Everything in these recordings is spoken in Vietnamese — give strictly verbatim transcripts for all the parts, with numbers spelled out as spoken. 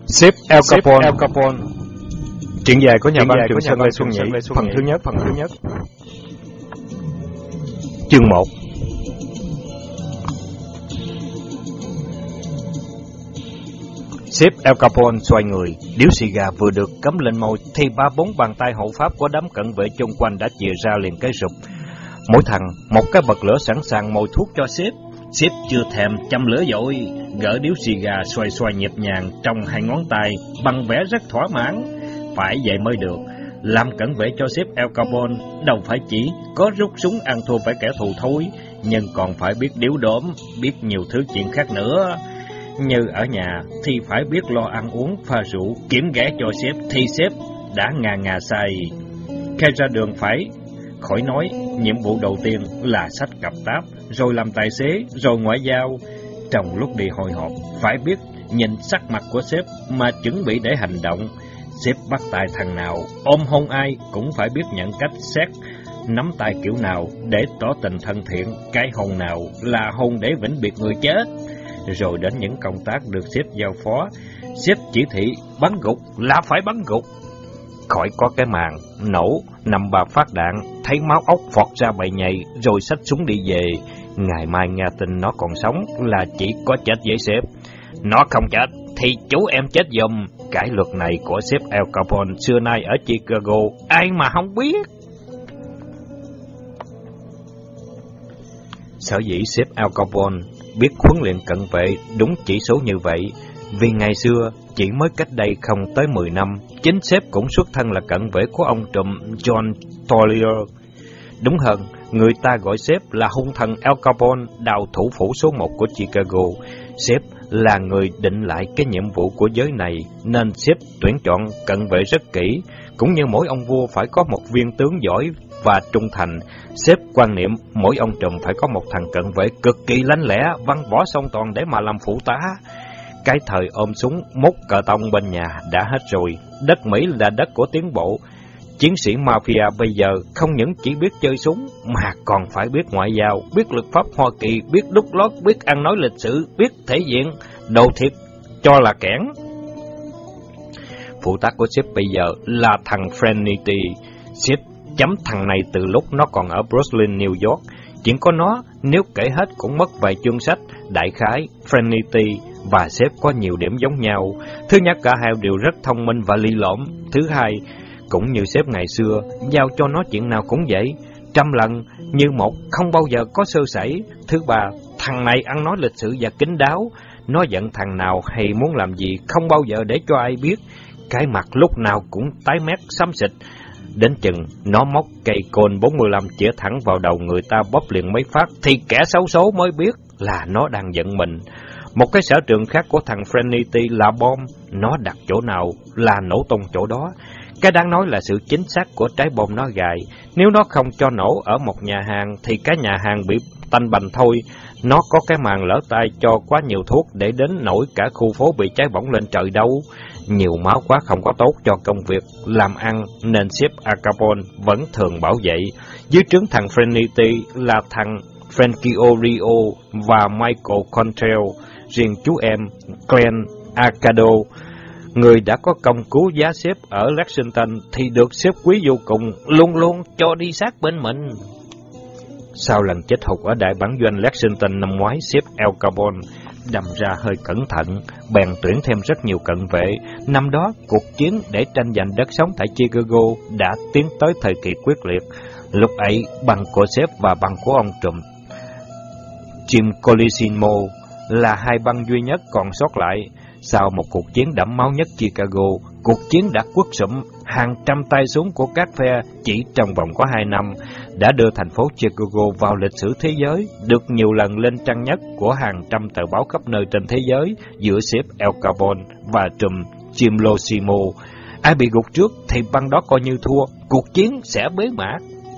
Sếp Al Capone. Al Capone. Chuyện dài của nhà văn Trường Sơn Lê Xuân Nhĩ, phần thứ nhất, phần thứ nhất. Chương một. Sếp Al Capone xoay người, điếu xì gà vừa được cắm lên môi thì ba bốn bàn tay hộ pháp của đám cận vệ chung quanh đã chìa ra liền cái rụp. Mỗi thằng một cái bật lửa sẵn sàng mồi thuốc cho sếp. Sếp chưa thèm châm lửa dội, gỡ điếu xì gà xoay xoay nhịp nhàng trong hai ngón tay bằng vẻ rất thỏa mãn. Phải vậy mới được. Làm cận vệ cho sếp Al Capone đâu phải chỉ có rút súng ăn thua phải kẻ thù thôi, nhưng còn phải biết điếu đốm, biết nhiều thứ chuyện khác nữa. Như ở nhà thì phải biết lo ăn uống, pha rượu, kiểm ghẻ cho sếp thì sếp đã ngà ngà say. Khi ra đường phải khỏi nói, nhiệm vụ đầu tiên là xách cặp táp, rồi làm tài xế, rồi ngoại giao. Trong lúc đi hồi hộp, phải biết nhìn sắc mặt của sếp mà chuẩn bị để hành động. Sếp bắt tay thằng nào, ôm hôn ai cũng phải biết nhận cách xét, nắm tay kiểu nào để tỏ tình thân thiện, cái hôn nào là hôn để vĩnh biệt người chết. Rồi đến những công tác được sếp giao phó, sếp chỉ thị bắn gục là phải bắn gục. Khỏi có cái màn nổ nằm ba phát đạn, thấy máu ốc phọt ra bầy nhầy, rồi xách súng đi về. Ngày mai nghe tin nó còn sống là chỉ có chết với sếp. Nó không chết thì chú em chết giùm. Cái luật này của sếp Al Capone xưa nay ở Chicago ai mà không biết. Sở dĩ sếp Al Capone biết huấn luyện cận vệ đúng chỉ số như vậy, vì ngày xưa chỉ mới cách đây không tới mười năm, chính sếp cũng xuất thân là cận vệ của ông trùm John Tolliver. Đúng hơn, người ta gọi sếp là hung thần Al Capone, đào thủ phủ số một của Chicago. Sếp là người định lại cái nhiệm vụ của giới này, nên sếp tuyển chọn cận vệ rất kỹ. Cũng như mỗi ông vua phải có một viên tướng giỏi và trung thành, sếp quan niệm mỗi ông trùm phải có một thằng cận vệ cực kỳ lanh lẽ, văn võ song toàn để mà làm phụ tá. Cái thời ôm súng múc cờ tông bên nhà đã hết rồi. Đất Mỹ là đất của tiến bộ. Chiến sĩ mafia bây giờ không những chỉ biết chơi súng mà còn phải biết ngoại giao, biết luật pháp Hoa Kỳ, biết đúc lót, biết ăn nói lịch sự, biết thể diện, đồ thiệt cho là kẽn. Phụ tá của sếp bây giờ là thằng Frenity. Sếp chấm thằng này từ lúc nó còn ở Brooklyn, New York. Chuyện có nó nếu kể hết cũng mất vài chương sách. Đại khái, Frenity và sếp có nhiều điểm giống nhau. Thứ nhất, cả hai đều rất thông minh và ly lõm. Thứ hai, cũng như sếp ngày xưa, giao cho nó chuyện nào cũng vậy, trăm lần như một, không bao giờ có sơ sẩy. Thứ ba, thằng này ăn nói lịch sự và kín đáo. Nó giận thằng nào hay muốn làm gì không bao giờ để cho ai biết. Cái mặt lúc nào cũng tái mét xám xịt. Đến chừng nó móc cây côn bốn mươi lăm chĩa thẳng vào đầu người ta bóp liền mấy phát thì kẻ xấu số mới biết là nó đang giận mình. Một cái sở trường khác của thằng Frenity là bom. Nó đặt chỗ nào là nổ tung chỗ đó. Cái đáng nói là sự chính xác của trái bom nó gài. Nếu nó không cho nổ ở một nhà hàng thì cái nhà hàng bị tanh bành thôi. Nó có cái màn lỡ tay cho quá nhiều thuốc để đến nỗi cả khu phố bị cháy bỏng lên trời đâu. Nhiều máu quá không có tốt cho công việc làm ăn, nên sếp Al Capone vẫn thường bảo vệ. Dưới trướng thằng Frenity là thằng Frankie Rio và Michael Contrell. Riêng chú em Glenn Acado, người đã có công cứu giá sếp ở Lexington, thì được sếp quý vô cùng, luôn luôn cho đi sát bên mình. Sau lần chết hụt ở đại bản doanh Lexington năm ngoái, sếp Al Capone đâm ra hơi cẩn thận, bèn tuyển thêm rất nhiều cận vệ. Năm đó, cuộc chiến để tranh giành đất sống tại Chicago đã tiến tới thời kỳ quyết liệt. Lúc ấy, bằng của sếp và bằng của ông trùm Jim Colosimo là hai băng duy nhất còn sót lại. Sau một cuộc chiến đẫm máu nhất Chicago, cuộc chiến đã quất sụm, hàng trăm tay súng của các phe chỉ trong vòng có hai năm đã đưa thành phố Chicago vào lịch sử thế giới, được nhiều lần lên trang nhất của hàng trăm tờ báo khắp nơi trên thế giới. Giữa sếp Al Capone và trùm Jim Colosimo, ai bị gục trước thì băng đó coi như thua, cuộc chiến sẽ bế mạc.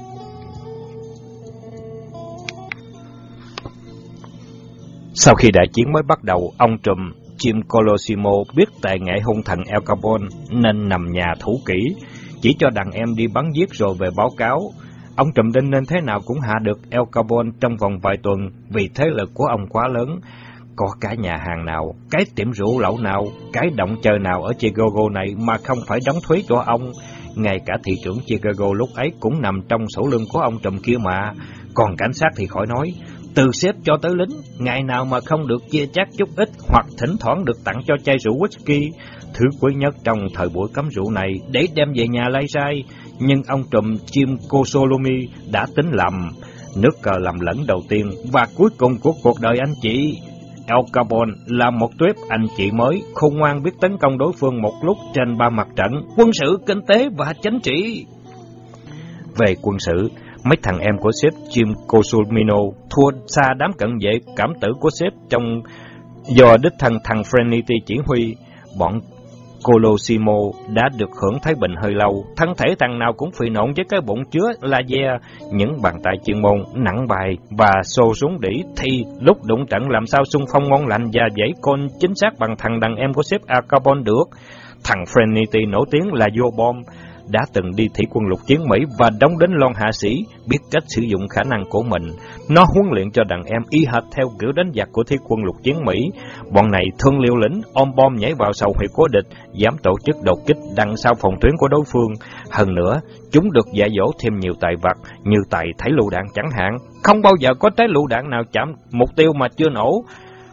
Sau khi đại chiến mới bắt đầu, ông trùm Jim Colosimo biết tài nghệ hung thần Al Capone nên nằm nhà thủ kỹ, chỉ cho đàn em đi bắn giết rồi về báo cáo. Ông trùm đinh nên thế nào cũng hạ được Al Capone trong vòng vài tuần vì thế lực của ông quá lớn. Có cái nhà hàng nào, cái tiệm rượu lẩu nào, cái động chơi nào ở Chicago này mà không phải đóng thuế cho ông. Ngay cả thị trưởng Chicago lúc ấy cũng nằm trong sổ lương của ông trùm kia mà. Còn cảnh sát thì khỏi nói, từ sếp cho tới lính, ngày nào mà không được chia chác chút ít hoặc thỉnh thoảng được tặng cho chai rượu whisky, thứ quý nhất trong thời buổi cấm rượu này để đem về nhà lay sai. Nhưng ông trùm Jim Kosolomi đã tính lầm, nước cờ lầm lẫn đầu tiên và cuối cùng của cuộc đời anh chị. Al Capone là một tuếp anh chị mới, khôn ngoan biết tấn công đối phương một lúc trên ba mặt trận, quân sự, kinh tế và chính trị. Về quân sự, mấy thằng em của sếp Jim Kosumino thua xa đám cận vệ cảm tử của sếp trong do đích thân thằng Frenity chỉ huy. Bọn Colosimo đã được hưởng thái bình hơi lâu, thân thể thằng nào cũng phì nộn với cái bụng chứa laser, những bàn tay chuyên môn, nặng bài và xô súng đỉ thì lúc đụng trận làm sao xung phong ngon lành và dãy côn chính xác bằng thằng đàn em của sếp Al Capone được. Thằng Frenity nổi tiếng là vô bom, đã từng đi thủy quân lục chiến Mỹ và đóng đến lon hạ sĩ, biết cách sử dụng khả năng của mình. Nó huấn luyện cho đàn em y hệt theo kiểu đánh giặc của thủy quân lục chiến Mỹ. Bọn này thường liều lĩnh, ôm bom nhảy vào sầu huyệt của địch, dám tổ chức đột kích đằng sau phòng tuyến của đối phương. Hơn nữa, chúng được dạy dỗ thêm nhiều tài vật, như tài thấy lựu đạn chẳng hạn. Không bao giờ có trái lựu đạn nào chạm mục tiêu mà chưa nổ,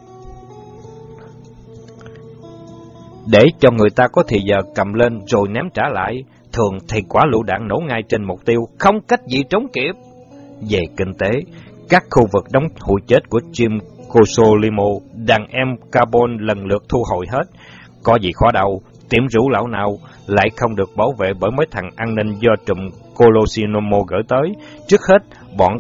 để cho người ta có thì giờ cầm lên rồi ném trả lại. Thường thì quả lựu đạn nổ ngay trên mục tiêu, không cách gì trốn kịp. Về kinh tế, các khu vực đóng hụi chết của Jim Kosolimo, đàn em Capone lần lượt thu hồi hết. Có gì khó đâu, tiệm rượu lẩu nào lại không được bảo vệ bởi mấy thằng an ninh do trùm Colosimo gửi tới. Trước hết, bọn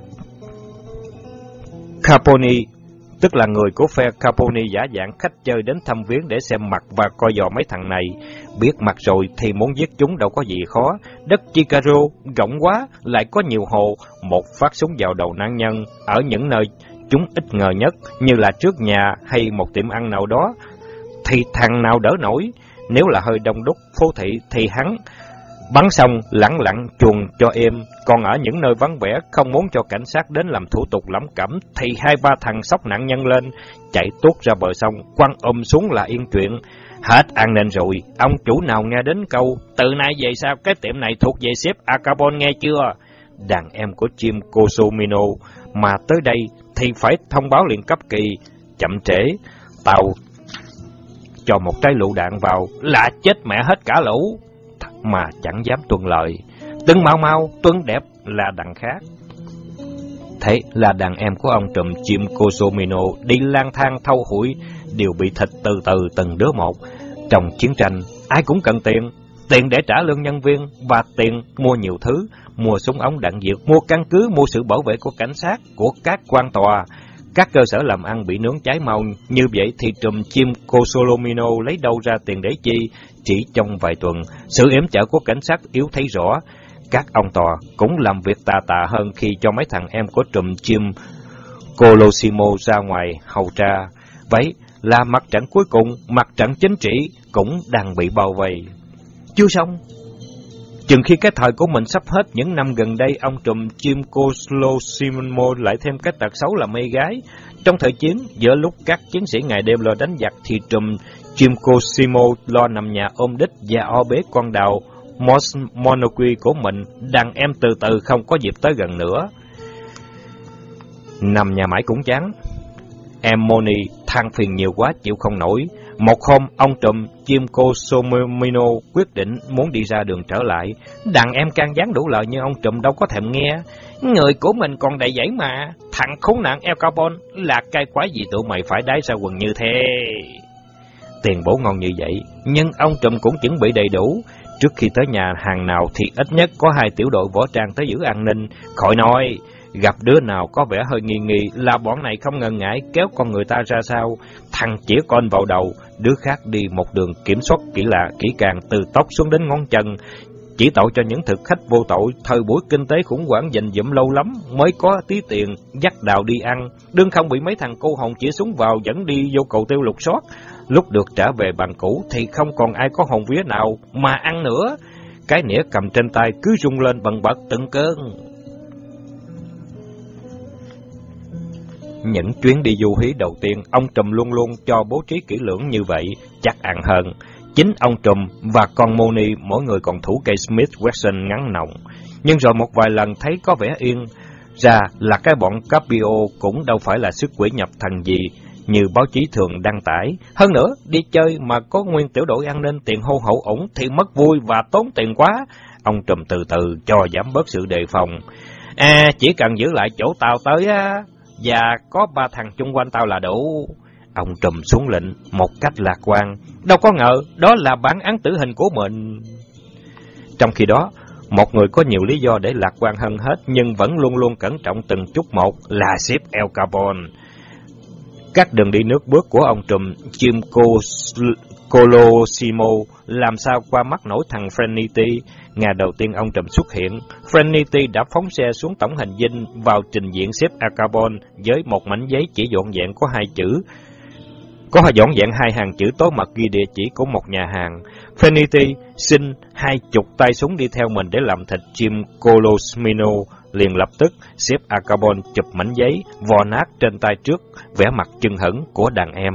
Capone, tức là người của phe Capone giả dạng khách chơi đến thăm viếng để xem mặt và coi dò mấy thằng này. Biết mặt rồi thì muốn giết chúng đâu có gì khó. Đất Chicago rộng quá, lại có nhiều hồ, một phát súng vào đầu nạn nhân ở những nơi chúng ít ngờ nhất, như là trước nhà hay một tiệm ăn nào đó, thì thằng nào đỡ nổi. Nếu là hơi đông đúc phố thị thì hắn bắn xong lẳng lặng chuồn cho êm. Còn ở những nơi vắng vẻ không muốn cho cảnh sát đến làm thủ tục lẩm cẩm thì hai ba thằng xốc nạn nhân lên, chạy tuốt ra bờ sông, quăng ôm xuống là yên chuyện. Hết an ninh rồi, ông chủ nào nghe đến câu từ nay về sau cái tiệm này thuộc về sếp Al Capone nghe chưa? Đàn em của Jim Kosumino mà tới đây thì phải thông báo liền cấp kỳ. Chậm trễ, tàu cho một trái lựu đạn vào là chết mẹ hết cả lũ, mà chẳng dám tuân lời. Từng mau mau, tuân đẹp là đằng khác. Thế là đàn em của ông trùm Jim Kosumino đi lang thang thâu hụi, đều bị thịt từ từ từng đứa một. Trong chiến tranh, ai cũng cần tiền, tiền để trả lương nhân viên và tiền mua nhiều thứ, mua súng ống đạn dược, mua căn cứ, mua sự bảo vệ của cảnh sát, của các quan tòa. Các cơ sở làm ăn bị nướng cháy mau, như vậy thì trùm Jim Kosumino lấy đâu ra tiền để chi? Chỉ trong vài tuần, sự yểm trợ của cảnh sát yếu thấy rõ. Các ông tòa cũng làm việc tà tà hơn khi cho mấy thằng em của trùm Jim Colosimo ra ngoài hầu tra. Vậy là mặt trận cuối cùng, mặt trận chính trị cũng đang bị bao vây. Chưa xong. Chừng khi cái thời của mình sắp hết, những năm gần đây, ông trùm Jim Colosimo lại thêm cái tật xấu là mê gái. Trong thời chiến, giữa lúc các chiến sĩ ngày đêm lo đánh giặc, thì trùm Jim Colosimo lo nằm nhà ôm đích và o bế con đào Monarchy của mình. Đàn em từ từ không có dịp tới gần nữa. Nằm nhà mãi cũng chán. Em Moni than phiền nhiều quá chịu không nổi. Một hôm, ông trùm Jim Kosumino quyết định muốn đi ra đường trở lại. Đàn em can gián đủ lời nhưng ông trùm đâu có thèm nghe. Người của mình còn đầy dẫy mà. Thằng khốn nạn Al Capone là cái quái gì tụi mày phải đái ra quần như thế. Tiền bổ ngon như vậy, nhưng ông trùm cũng chuẩn bị đầy đủ. Trước khi tới nhà hàng nào thì ít nhất có hai tiểu đội võ trang tới giữ an ninh. Khỏi nói, gặp đứa nào có vẻ hơi nghi nghi là bọn này không ngần ngại kéo con người ta ra sau. Thằng chĩa con vào đầu, đứa khác đi một đường kiểm soát kỹ là kỹ càng từ tóc xuống đến ngón chân. Chỉ tội cho những thực khách vô tội, thời buổi kinh tế khủng hoảng dành dụm lâu lắm mới có tí tiền dắt đào đi ăn. Đương không bị mấy thằng cô hồn chĩa súng vào dẫn đi vô cầu tiêu lục soát. Lúc được trả về bàn cũ thì không còn ai có hồn vía nào mà ăn nữa. Cái nĩa cầm trên tay cứ rung lên bần bật từng cơn. Những chuyến đi du hí đầu tiên, ông Trùm luôn luôn cho bố trí kỹ lưỡng như vậy, chắc ăn hơn. Chính ông Trùm và con Moni mỗi người còn thủ cây Smith Wesson ngắn nòng. Nhưng rồi một vài lần thấy có vẻ yên ra là cái bọn Capio cũng đâu phải là sức quỷ nhập thần gì như báo chí thường đăng tải. Hơn nữa, đi chơi mà có nguyên tiểu đội an ninh tiền hô hậu ủng thì mất vui và tốn tiền quá. Ông Trùm từ từ cho giảm bớt sự đề phòng. À, chỉ cần giữ lại chỗ tao tới á, và có ba thằng chung quanh tao là đủ. Ông Trùm xuống lệnh một cách lạc quan. Đâu có ngờ, đó là bản án tử hình của mình. Trong khi đó, một người có nhiều lý do để lạc quan hơn hết, nhưng vẫn luôn luôn cẩn trọng từng chút một là sếp El Capone. Các đường đi nước bước của ông Trùm, Jim Colosimo, làm sao qua mắt nổi thằng Frenity. Ngày đầu tiên ông Trùm xuất hiện, Frenity đã phóng xe xuống tổng hành dinh vào trình diện sếp El Capone với một mảnh giấy chỉ dọn dẹn có hai chữ. Có dọn dẹn hai hàng chữ tối mật ghi địa chỉ của một nhà hàng. Frenity xin hai chục tay súng đi theo mình để làm thịt Jim Colosimo. Liền lập tức, sếp El Capone chụp mảnh giấy, vò nát trên tay trước, vẻ mặt chưng hửng của đàn em.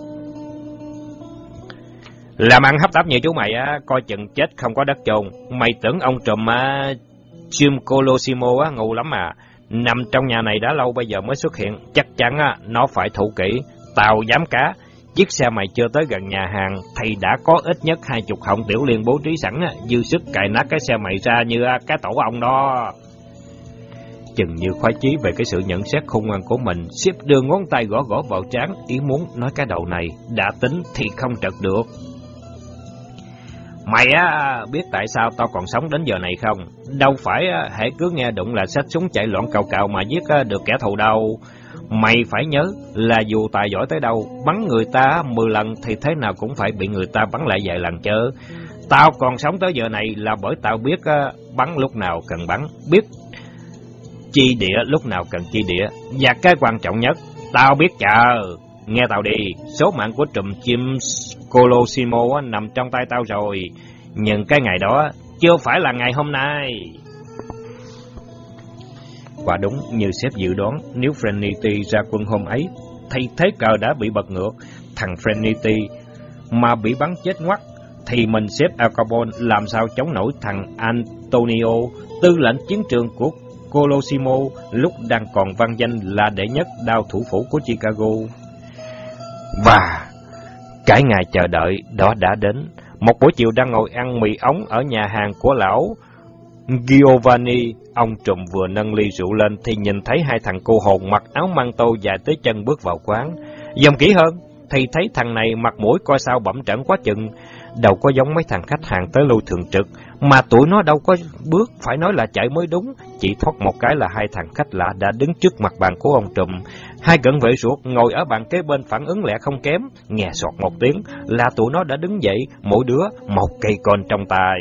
Làm ăn hấp tấp như chú mày á, coi chừng chết không có đất chôn. Mày tưởng ông Trùm á, Jim Colosimo á, ngu lắm à. Nằm trong nhà này đã lâu bây giờ mới xuất hiện, chắc chắn á, nó phải thủ kỹ. Tao dám cá, chiếc xe mày chưa tới gần nhà hàng thì đã có ít nhất hai chục họng tiểu liên bố trí sẵn á, dư sức cài nát cái xe mày ra như cái tổ ông đó. Chừng như khoái chí về cái sự nhận xét khôn ngoan của mình, sếp đưa ngón tay gõ gõ vào trán, ý muốn nói cái đầu này đã tính thì không trật được. Mày á, biết tại sao tao còn sống đến giờ này không? Đâu phải hễ cứ nghe đụng là xách súng chạy loạn cào cào mà giết được kẻ thù đâu. Mày phải nhớ là dù tài giỏi tới đâu, bắn người ta mười lần thì thế nào cũng phải bị người ta bắn lại vài lần chứ. Tao còn sống tới giờ này là bởi tao biết bắn lúc nào cần bắn, biết chi địa lúc nào cần chi địa. Và cái quan trọng nhất, tao biết chờ. Nghe tao đi, số mạng của Trùm Jim Colosimo nằm trong tay tao rồi. Nhưng cái ngày đó chưa phải là ngày hôm nay. Và đúng như sếp dự đoán, nếu Frenity ra quân hôm ấy, thì thế cờ đã bị bật ngược. Thằng Frenity mà bị bắn chết ngoắt, thì mình sếp El Capone làm sao chống nổi thằng Antonio, tư lệnh chiến trường của Colosimo, lúc đang còn vang danh là đệ nhất đao thủ phủ của Chicago. Và cái ngày chờ đợi đó đã đến. Một buổi chiều đang ngồi ăn mì ống ở nhà hàng của lão Giovanni, ông Trùm vừa nâng ly rượu lên thì nhìn thấy hai thằng cô hồn mặc áo măng tô dài tới chân bước vào quán. Dòm kỹ hơn thì thấy thằng này mặt mũi coi sao bẩm trợn quá chừng, đâu có giống mấy thằng khách hàng tới lui thường trực, mà tụi nó đâu có bước, phải nói là chạy mới đúng. Chỉ thoát một cái là hai thằng khách lạ đã đứng trước mặt bàn của ông Trùm. Hai cận vệ ruột ngồi ở bàn kế bên phản ứng lẹ không kém, nghe soạt một tiếng là tụi nó đã đứng dậy, mỗi đứa một cây con trong tay.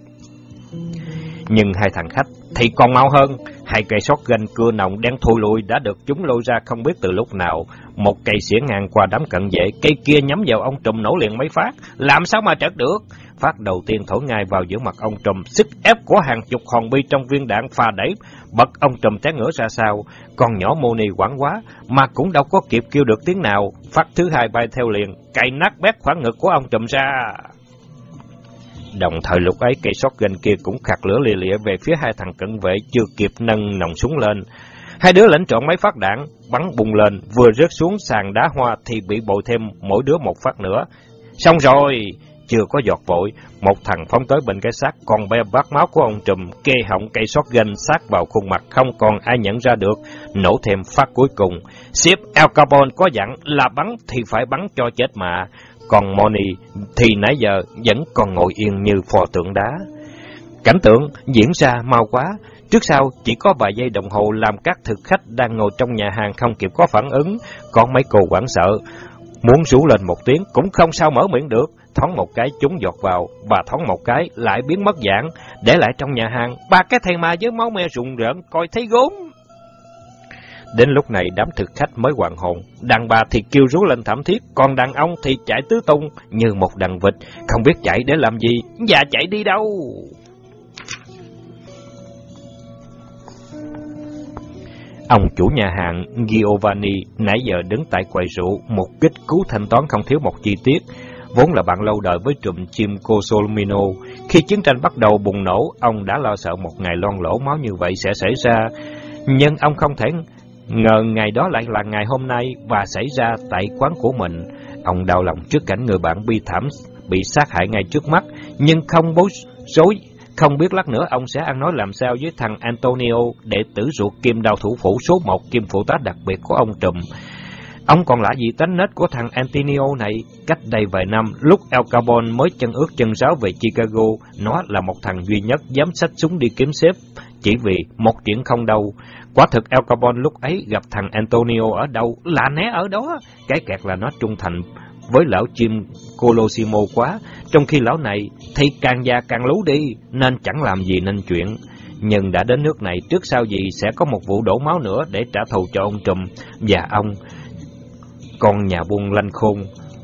Nhưng hai thằng khách thì còn mau hơn. Hai cây shotgun cưa nòng đen thui lùi đã được chúng lôi ra không biết từ lúc nào. Một cây xỉa ngang qua đám cận vệ, cây kia nhắm vào ông Trùm nổ liền mấy phát, làm sao mà trật được. Phát đầu tiên thổi ngay vào giữa mặt ông Trùm, sức ép của hàng chục hòn bi trong viên đạn pha đẩy bật ông Trùm té ngửa ra sau. Con nhỏ Moni quảng quá mà cũng đâu có kịp kêu được tiếng nào. Phát thứ hai bay theo liền, cày nát bét khoảng ngực của ông Trùm ra. Đồng thời lúc ấy cây shotgun kia cũng khạc lửa lìa lịa về phía hai thằng cận vệ chưa kịp nâng nòng súng lên. Hai đứa lãnh trọn mấy phát đạn, bắn bùng lên, vừa rớt xuống sàn đá hoa thì bị bồi thêm mỗi đứa một phát nữa. Xong rồi, chưa có giọt vội, một thằng phóng tới bên cái xác còn be bát máu của ông Trùm, kê họng cây shotgun sát vào khuôn mặt, không còn ai nhận ra được, nổ thêm phát cuối cùng. Sếp El Capone có dặn là bắn thì phải bắn cho chết mà. Còn Moni thì nãy giờ vẫn còn ngồi yên như pho tượng đá. Cảnh tượng diễn ra mau quá, trước sau chỉ có vài giây đồng hồ làm các thực khách đang ngồi trong nhà hàng không kịp có phản ứng. Có mấy cô hoảng sợ, muốn rú lên một tiếng cũng không sao mở miệng được. Thoáng một cái chúng giọt vào, và thoáng một cái lại biến mất dạng, để lại trong nhà hàng ba cái thây ma với máu me rùng rợn coi thấy gốm. Đến lúc này đám thực khách mới hoàn hồn, đàn bà thì kêu rú lên thảm thiết, còn đàn ông thì chạy tứ tung như một đàn vịt, không biết chạy để làm gì và chạy đi đâu. Ông chủ nhà hàng Giovanni nãy giờ đứng tại quầy rượu, một kích cứu thanh toán không thiếu một chi tiết. Vốn là bạn lâu đời với trùm chim Cosolmino, khi chiến tranh bắt đầu bùng nổ, ông đã lo sợ một ngày loang lổ máu như vậy sẽ xảy ra. Nhưng ông không thể ngờ ngày đó lại là ngày hôm nay và xảy ra tại quán của mình. Ông đau lòng trước cảnh người bạn bi thảm bị sát hại ngay trước mắt, nhưng không bối rối, không biết lát nữa ông sẽ ăn nói làm sao với thằng Antonio, đệ tử ruột kim đao thủ phủ số một, kim phụ tá đặc biệt của ông trùm. Ông còn lạ gì tánh nết của thằng Antonio này. Cách đây vài năm, lúc Al Capone mới chân ướt chân ráo về Chicago, nó là một thằng duy nhất dám xách súng đi kiếm sếp, chỉ vì một chuyện không đâu. Quả thực Al Capone lúc ấy gặp thằng Antonio ở đâu là né ở đó. Cái kẹt là nó trung thành với lão Jim Colosimo quá, trong khi lão này thì càng già càng lú đi, nên chẳng làm gì nên chuyện. Nhưng đã đến nước này, trước sau gì sẽ có một vụ đổ máu nữa để trả thù cho ông trùm và ông con nhà buôn lanh khôn.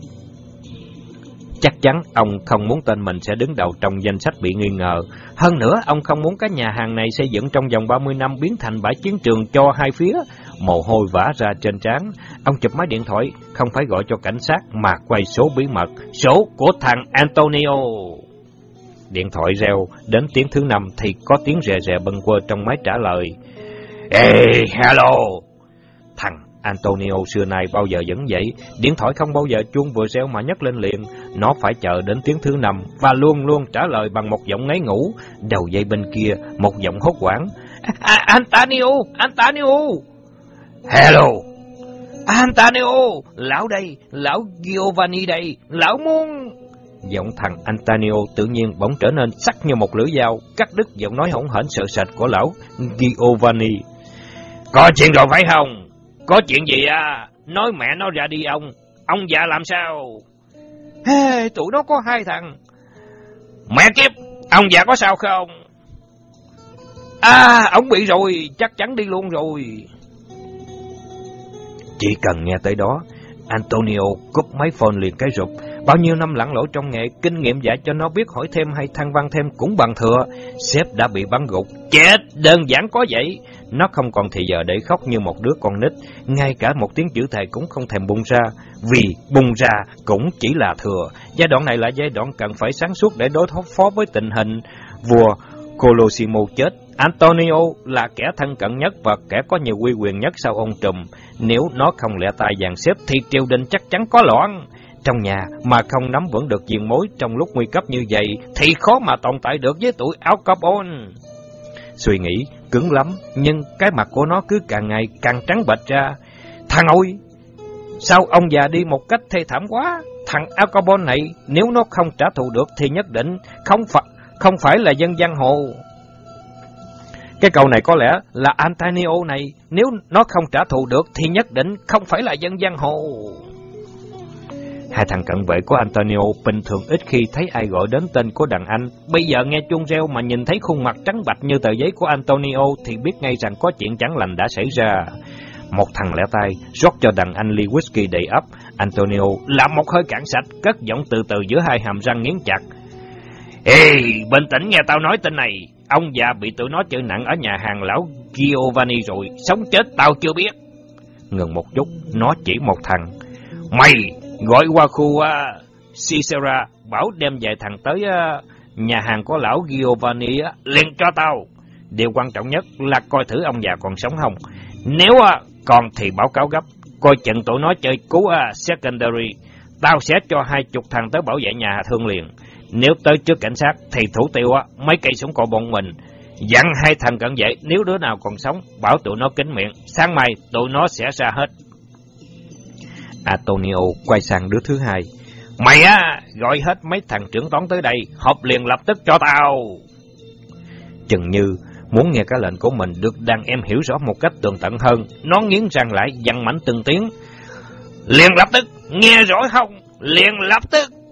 Chắc chắn ông không muốn tên mình sẽ đứng đầu trong danh sách bị nghi ngờ. Hơn nữa, ông không muốn cái nhà hàng này xây dựng trong vòng ba mươi năm biến thành bãi chiến trường cho hai phía. Mồ hôi vã ra trên trán. Ông chụp máy điện thoại, không phải gọi cho cảnh sát mà quay số bí mật, số của thằng Antonio. Điện thoại reo, đến tiếng thứ năm thì có tiếng rè rè bâng quơ trong máy trả lời. Ê, hello! Thằng Antonio xưa nay bao giờ vẫn vậy, điện thoại không bao giờ chuông vừa reo mà nhấc lên liền. Nó phải chờ đến tiếng thứ năm và luôn luôn trả lời bằng một giọng ngáy ngủ. Đầu dây bên kia, một giọng hốt hoảng. À, Antonio! Antonio! Hello! Antonio! Lão đây, lão Giovanni đây, lão muốn... Giọng thằng Antonio tự nhiên bỗng trở nên sắc như một lưỡi dao, cắt đứt giọng nói hỗn hển sợ sệt của lão Giovanni. Có chuyện rồi phải không? Có chuyện gì à? Nói mẹ nó ra đi ông. Ông già làm sao? Hey, tụi nó có hai thằng. Mẹ kiếp, ông già có sao không? À, ông bị rồi, chắc chắn đi luôn rồi. Chỉ cần nghe tới đó, Antonio cúp máy phone liền cái rụp. Bao nhiêu năm lặn lội trong nghề, kinh nghiệm dạy cho nó biết hỏi thêm hay thăng văn thêm cũng bằng thừa. Sếp đã bị bắn gục. Chết, đơn giản có vậy. Nó không còn thì giờ để khóc như một đứa con nít. Ngay cả một tiếng chữ thề cũng không thèm bung ra. Vì bung ra cũng chỉ là thừa. Giai đoạn này là giai đoạn cần phải sáng suốt để đối phó với tình hình. Vua Colosimo chết, Antonio là kẻ thân cận nhất và kẻ có nhiều uy quyền nhất sau ông trùm. Nếu nó không lẹ tay dàn xếp thì triều đình chắc chắn có loạn. Trong nhà mà không nắm vững được diện mối trong lúc nguy cấp như vậy thì khó mà tồn tại được với tụi Al Capone. Suy nghĩ cứng lắm, nhưng cái mặt của nó cứ càng ngày càng trắng bệch ra. Thằng ơi, sao ông già đi một cách thê thảm quá? Thằng Al Capone này, nếu nó không trả thù được thì nhất định không phải không phải là dân giang hồ. Cái câu này có lẽ là Antonio này, nếu nó không trả thù được thì nhất định không phải là dân giang hồ. Hai thằng cận vệ của Antonio bình thường ít khi thấy ai gọi đến tên của đàn anh. Bây giờ nghe chuông reo mà nhìn thấy khuôn mặt trắng bạch như tờ giấy của Antonio thì biết ngay rằng có chuyện chẳng lành đã xảy ra. Một thằng lẻ tay rót cho đàn anh ly whisky đầy ắp. Antonio làm một hơi cạn sạch, cất giọng từ từ giữa hai hàm răng nghiến chặt. Ê, bình tĩnh nghe tao nói tên này. Ông già bị tụi nó chơi nặng ở nhà hàng lão Giovanni rồi, sống chết tao chưa biết. Ngừng một chút, nó chỉ một thằng. Mày gọi qua khu uh, Cicera, bảo đem vài thằng tới uh, nhà hàng của lão Giovanni uh, liền cho tao. Điều quan trọng nhất là coi thử ông già còn sống không. Nếu uh, còn thì báo cáo gấp. Coi chừng tụi nó chơi cú uh, secondary. Tao sẽ cho hai chục thằng tới bảo vệ nhà thương liền. Nếu tới trước cảnh sát thì thủ tiêu uh, mấy cây súng của bọn mình. Dặn hai thằng cận vệ, nếu đứa nào còn sống, bảo tụi nó kín miệng. Sáng mai tụi nó sẽ ra hết. Antonio quay sang đứa thứ hai. Mày á, gọi hết mấy thằng trưởng toán tới đây, họp liền lập tức cho tao. Chừng như muốn nghe cái lệnh của mình được đàn em hiểu rõ một cách tường tận hơn, nó nghiến răng lại dằn mảnh từng tiếng. Liền lập tức, nghe rõ không? Liền lập tức.